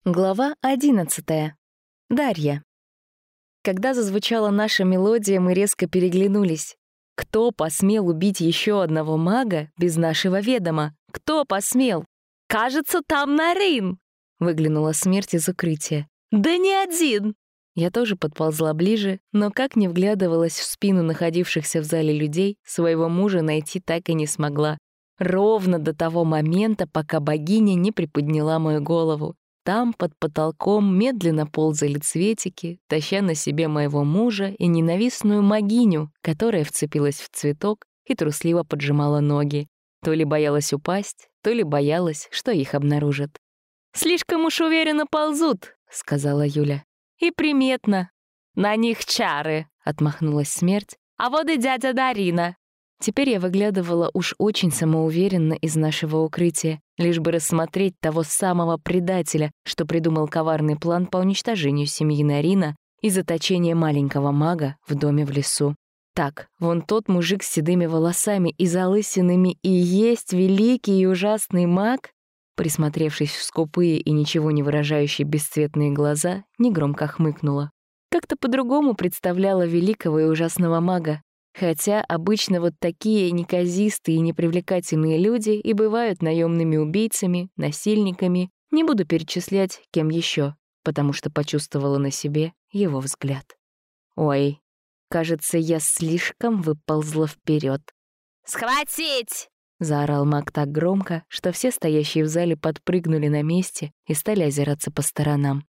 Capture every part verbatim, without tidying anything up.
Глава одиннадцатая. Дарья. Когда зазвучала наша мелодия, мы резко переглянулись. Кто посмел убить еще одного мага без нашего ведома? Кто посмел? «Кажется, там Нарин!» — выглянула смерть из укрытия. «Да не один!» Я тоже подползла ближе, но как ни вглядывалась в спину находившихся в зале людей, своего мужа найти так и не смогла. Ровно до того момента, пока богиня не приподняла мою голову. Там, под потолком, медленно ползали цветики, таща на себе моего мужа и ненавистную могиню, которая вцепилась в цветок и трусливо поджимала ноги. То ли боялась упасть, то ли боялась, что их обнаружат. «Слишком уж уверенно ползут», — сказала Юля. «И приметно». «На них чары», — отмахнулась смерть. «А вот и дядя Дарина». Теперь я выглядывала уж очень самоуверенно из нашего укрытия, лишь бы рассмотреть того самого предателя, что придумал коварный план по уничтожению семьи Нарина и заточения маленького мага в доме в лесу. Так, вон тот мужик с седыми волосами и залысинами и есть великий и ужасный маг? Присмотревшись в скупые и ничего не выражающие бесцветные глаза, негромко хмыкнула. Как-то по-другому представляла великого и ужасного мага. Хотя обычно вот такие неказистые и непривлекательные люди и бывают наемными убийцами, насильниками. Не буду перечислять, кем еще, потому что почувствовала на себе его взгляд. Ой, кажется, я слишком выползла вперед. «Схватить!» — заорал маг так громко, что все стоящие в зале подпрыгнули на месте и стали озираться по сторонам.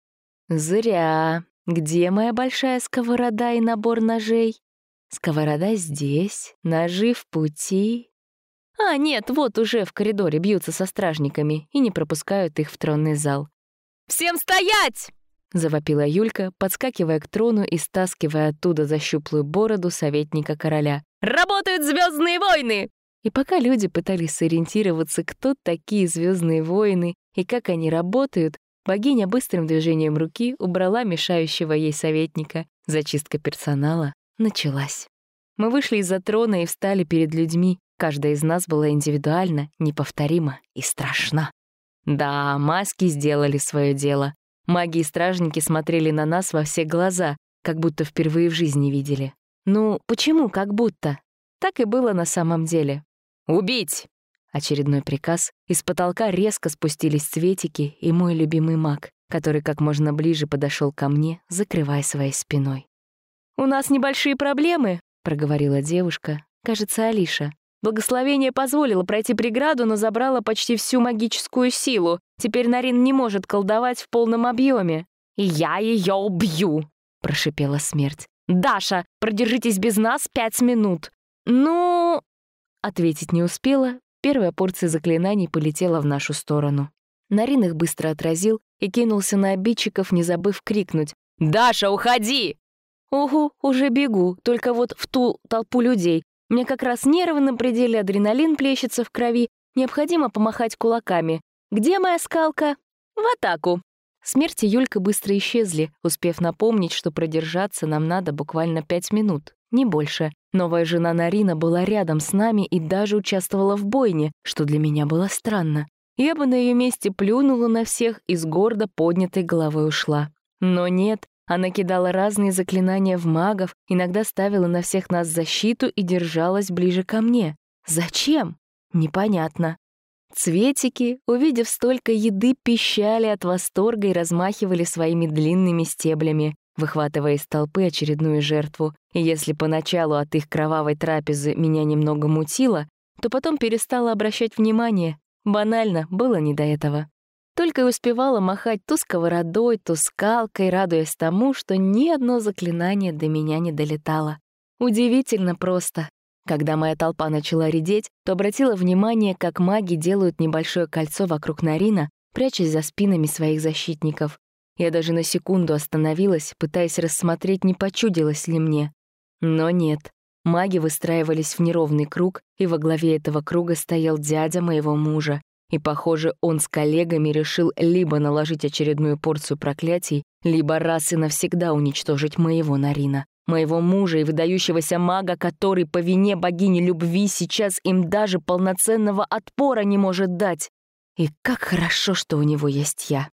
«Зря. Где моя большая сковорода и набор ножей?» Сковорода здесь, ножи в пути. А, нет, вот уже в коридоре бьются со стражниками и не пропускают их в тронный зал. «Всем стоять!» — завопила Юлька, подскакивая к трону и стаскивая оттуда за щуплую бороду советника короля. «Работают звездные войны!» И пока люди пытались сориентироваться, кто такие звездные воины и как они работают, богиня быстрым движением руки убрала мешающего ей советника. Зачистка персонала началась. Мы вышли из-за трона и встали перед людьми. Каждая из нас была индивидуальна, неповторима и страшна. Да, маски сделали свое дело. Маги и стражники смотрели на нас во все глаза, как будто впервые в жизни видели. Ну, почему как будто? Так и было на самом деле. «Убить!» Очередной приказ. Из потолка резко спустились цветики и мой любимый маг, который как можно ближе подошел ко мне, закрывая своей спиной. «У нас небольшие проблемы», — проговорила девушка, кажется, Алиша. «Благословение позволило пройти преграду, но забрало почти всю магическую силу. Теперь Нарин не может колдовать в полном объеме». «И я ее убью», — прошипела смерть. «Даша, продержитесь без нас пять минут». «Ну...» — ответить не успела. Первая порция заклинаний полетела в нашу сторону. Нарин их быстро отразил и кинулся на обидчиков, не забыв крикнуть: «Даша, уходи!» «Угу, уже бегу, только вот в ту толпу людей. Мне как раз нервы на пределе, адреналин плещется в крови. Необходимо помахать кулаками. Где моя скалка? В атаку!» Смерть и Юлька быстро исчезли, успев напомнить, что продержаться нам надо буквально пять минут, не больше. Новая жена Нарина была рядом с нами и даже участвовала в бойне, что для меня было странно. Я бы на ее месте плюнула на всех и с гордо поднятой головой ушла. Но нет. Она кидала разные заклинания в магов, иногда ставила на всех нас защиту и держалась ближе ко мне. Зачем? Непонятно. Цветики, увидев столько еды, пищали от восторга и размахивали своими длинными стеблями, выхватывая из толпы очередную жертву. И если поначалу от их кровавой трапезы меня немного мутило, то потом перестала обращать внимание. Банально, было не до этого. Только и успевала махать то сковородой, то скалкой, радуясь тому, что ни одно заклинание до меня не долетало. Удивительно просто. Когда моя толпа начала редеть, то обратила внимание, как маги делают небольшое кольцо вокруг Нарина, прячась за спинами своих защитников. Я даже на секунду остановилась, пытаясь рассмотреть, не почудилось ли мне. Но нет. Маги выстраивались в неровный круг, и во главе этого круга стоял дядя моего мужа. И, похоже, он с коллегами решил либо наложить очередную порцию проклятий, либо раз и навсегда уничтожить моего Нарина, моего мужа и выдающегося мага, который по вине богини любви сейчас им даже полноценного отпора не может дать. И как хорошо, что у него есть я.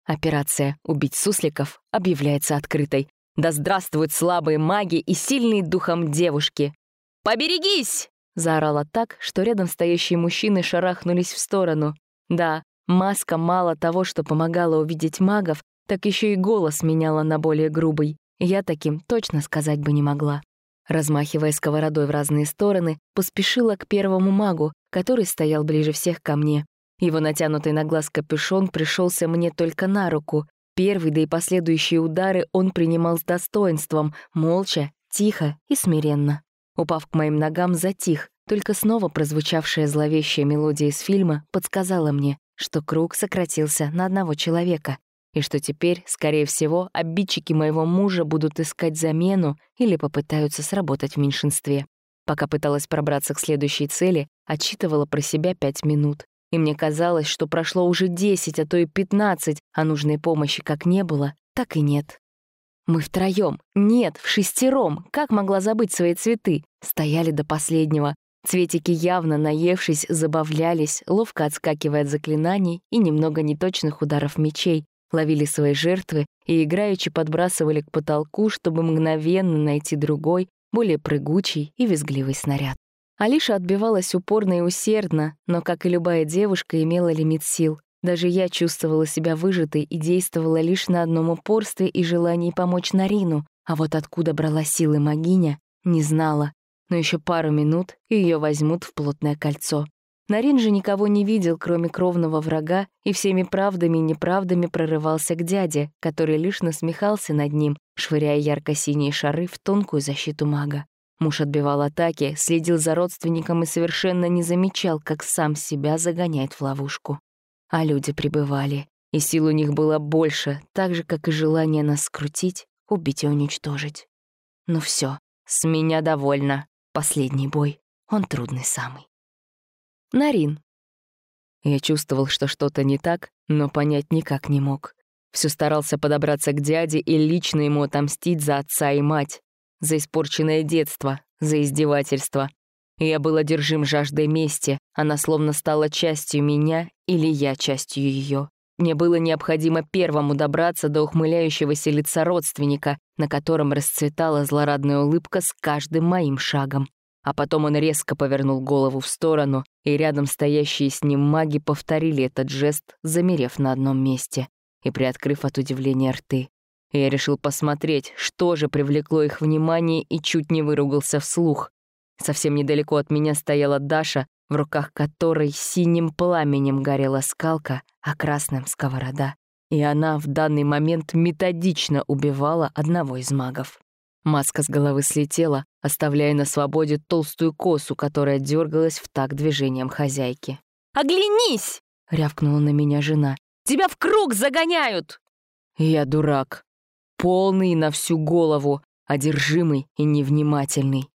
Операция «Убить сусликов» объявляется открытой. Да здравствуют слабые маги и сильные духом девушки! «Поберегись!» — заорала так, что рядом стоящие мужчины шарахнулись в сторону. Да, маска мало того, что помогала увидеть магов, так еще и голос меняла на более грубый. Я таким точно сказать бы не могла. Размахивая сковородой в разные стороны, поспешила к первому магу, который стоял ближе всех ко мне. Его натянутый на глаз капюшон пришелся мне только на руку. Первый, да и последующие удары он принимал с достоинством, молча, тихо и смиренно. Упав к моим ногам, затих, только снова прозвучавшая зловещая мелодия из фильма подсказала мне, что круг сократился на одного человека, и что теперь, скорее всего, обидчики моего мужа будут искать замену или попытаются сработать в меньшинстве. Пока пыталась пробраться к следующей цели, отсчитывала про себя пять минут. И мне казалось, что прошло уже десять, а то и пятнадцать, а нужной помощи как не было, так и нет. Мы втроём, нет, в шестером, как могла забыть свои цветы, стояли до последнего. Цветики, явно наевшись, забавлялись, ловко отскакивая от заклинаний и немного неточных ударов мечей, ловили свои жертвы и играючи подбрасывали к потолку, чтобы мгновенно найти другой, более прыгучий и визгливый снаряд. Алиша отбивалась упорно и усердно, но, как и любая девушка, имела лимит сил. Даже я чувствовала себя выжатой и действовала лишь на одном упорстве и желании помочь Нарину, а вот откуда брала силы магиня, не знала. Но еще пару минут, и ее возьмут в плотное кольцо. Нарин же никого не видел, кроме кровного врага, и всеми правдами и неправдами прорывался к дяде, который лишь насмехался над ним, швыряя ярко-синие шары в тонкую защиту мага. Муж отбивал атаки, следил за родственником и совершенно не замечал, как сам себя загоняет в ловушку. А люди прибывали, и сил у них было больше, так же, как и желание нас скрутить, убить и уничтожить. Ну все, с меня довольно. Последний бой, он трудный самый. Нарин. Я чувствовал, что что-то не так, но понять никак не мог. Всё старался подобраться к дяде и лично ему отомстить за отца и мать. За испорченное детство, за издевательство. Я был одержим жаждой мести, она словно стала частью меня, или я частью ее. Мне было необходимо первому добраться до ухмыляющегося лица родственника, на котором расцветала злорадная улыбка с каждым моим шагом. А потом он резко повернул голову в сторону, и рядом стоящие с ним маги повторили этот жест, замерев на одном месте и приоткрыв от удивления рты. Я решил посмотреть, что же привлекло их внимание, и чуть не выругался вслух. Совсем недалеко от меня стояла Даша, в руках которой синим пламенем горела скалка, а красным — сковорода. И она в данный момент методично убивала одного из магов. Маска с головы слетела, оставляя на свободе толстую косу, которая дергалась в такт движением хозяйки. «Оглянись!» — рявкнула на меня жена. «Тебя в круг загоняют!» Я дурак. Полный на всю голову, одержимый и невнимательный.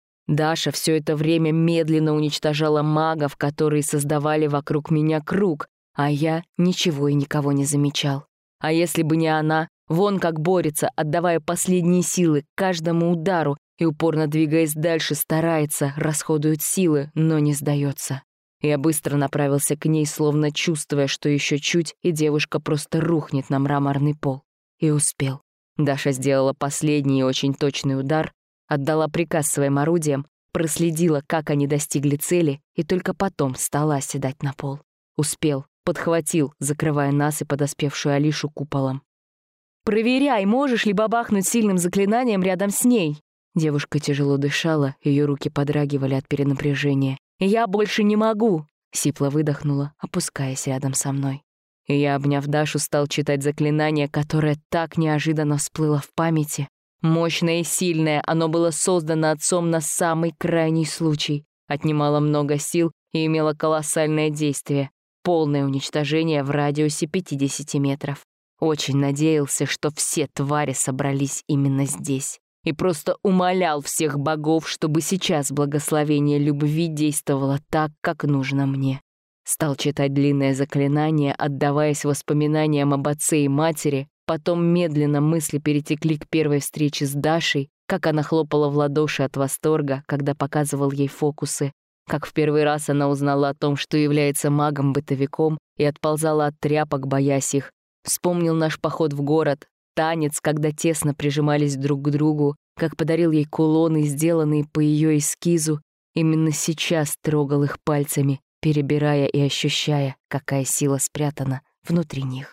Даша все это время медленно уничтожала магов, которые создавали вокруг меня круг, а я ничего и никого не замечал. А если бы не она, вон как борется, отдавая последние силы каждому удару и упорно двигаясь дальше, старается, расходует силы, но не сдается. Я быстро направился к ней, словно чувствуя, что еще чуть, и девушка просто рухнет на мраморный пол. И успел. Даша сделала последний и очень точный удар, отдала приказ своим орудиям, проследила, как они достигли цели, и только потом стала оседать на пол. Успел, подхватил, закрывая нас и подоспевшую Алишу куполом. «Проверяй, можешь ли бабахнуть сильным заклинанием рядом с ней?» Девушка тяжело дышала, ее руки подрагивали от перенапряжения. «Я больше не могу!» — сипло выдохнула, опускаясь рядом со мной. И я, обняв Дашу, стал читать заклинание, которое так неожиданно всплыло в памяти. Мощное и сильное, оно было создано отцом на самый крайний случай, отнимало много сил и имело колоссальное действие, полное уничтожение в радиусе пятидесяти метров. Очень надеялся, что все твари собрались именно здесь. И просто умолял всех богов, чтобы сейчас благословение любви действовало так, как нужно мне. Стал читать длинное заклинание, отдаваясь воспоминаниям об отце и матери, потом медленно мысли перетекли к первой встрече с Дашей, как она хлопала в ладоши от восторга, когда показывал ей фокусы, как в первый раз она узнала о том, что является магом-бытовиком, и отползала от тряпок, боясь их. Вспомнил наш поход в город, танец, когда тесно прижимались друг к другу, как подарил ей кулоны, сделанные по ее эскизу. Именно сейчас трогал их пальцами, перебирая и ощущая, какая сила спрятана внутри них.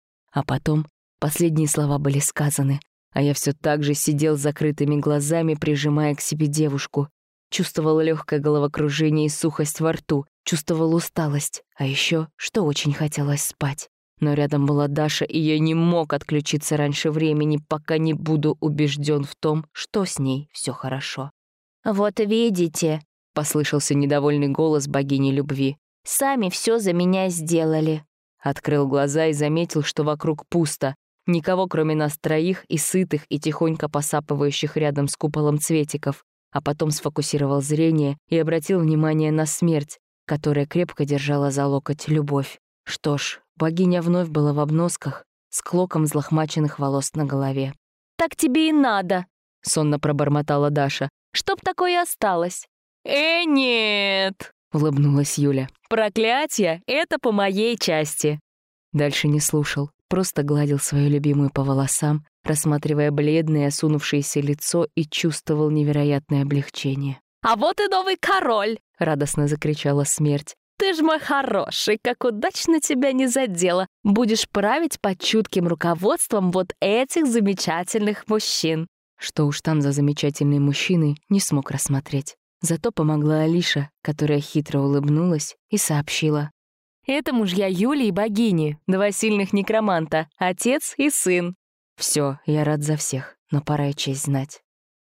А потом последние слова были сказаны, а я все так же сидел с закрытыми глазами, прижимая к себе девушку. Чувствовал легкое головокружение и сухость во рту, чувствовал усталость, а еще, что очень хотелось спать. Но рядом была Даша, и я не мог отключиться раньше времени, пока не буду убежден в том, что с ней все хорошо. «Вот видите», — послышался недовольный голос богини любви, «сами все за меня сделали». Открыл глаза и заметил, что вокруг пусто. Никого, кроме нас троих, и сытых, и тихонько посапывающих рядом с куполом цветиков. А потом сфокусировал зрение и обратил внимание на смерть, которая крепко держала за локоть любовь. Что ж, богиня вновь была в обносках, с клоком взлохмаченных волос на голове. «Так тебе и надо», — сонно пробормотала Даша. «Чтоб такое осталось». «Э, нет», — улыбнулась Юля. «Проклятье — это по моей части». Дальше не слушал, просто гладил свою любимую по волосам, рассматривая бледное, осунувшееся лицо, и чувствовал невероятное облегчение. «А вот и новый король!» — радостно закричала смерть. «Ты ж мой хороший, как удачно тебя не задело! Будешь править под чутким руководством вот этих замечательных мужчин!» Что уж там за замечательные мужчины, не смог рассмотреть. Зато помогла Алиша, которая хитро улыбнулась и сообщила. «Это мужья Юли и богини, два сильных некроманта, отец и сын». Все, я рад за всех, но пора и честь знать.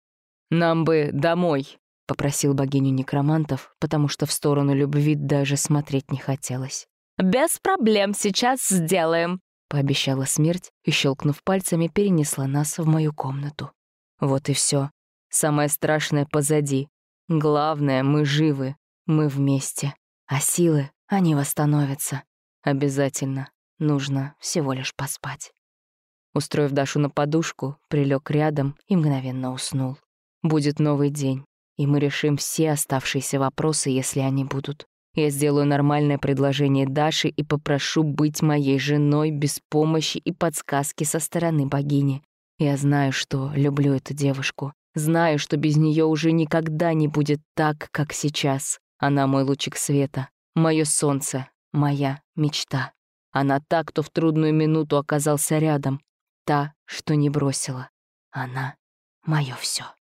«Нам бы домой», — попросил богиню некромантов, потому что в сторону любви даже смотреть не хотелось. «Без проблем, сейчас сделаем», — пообещала смерть и, щелкнув пальцами, перенесла нас в мою комнату. Вот и все. Самое страшное позади. Главное, мы живы, мы вместе. А силы, они восстановятся. Обязательно. Нужно всего лишь поспать. Устроив Дашу на подушку, прилег рядом и мгновенно уснул. Будет новый день, и мы решим все оставшиеся вопросы, если они будут. Я сделаю нормальное предложение Даше и попрошу быть моей женой без помощи и подсказки со стороны богини. Я знаю, что люблю эту девушку. Знаю, что без нее уже никогда не будет так, как сейчас. Она мой лучик света, мое солнце, моя мечта. Она та, кто в трудную минуту оказался рядом. Та, что не бросила. Она — мое все.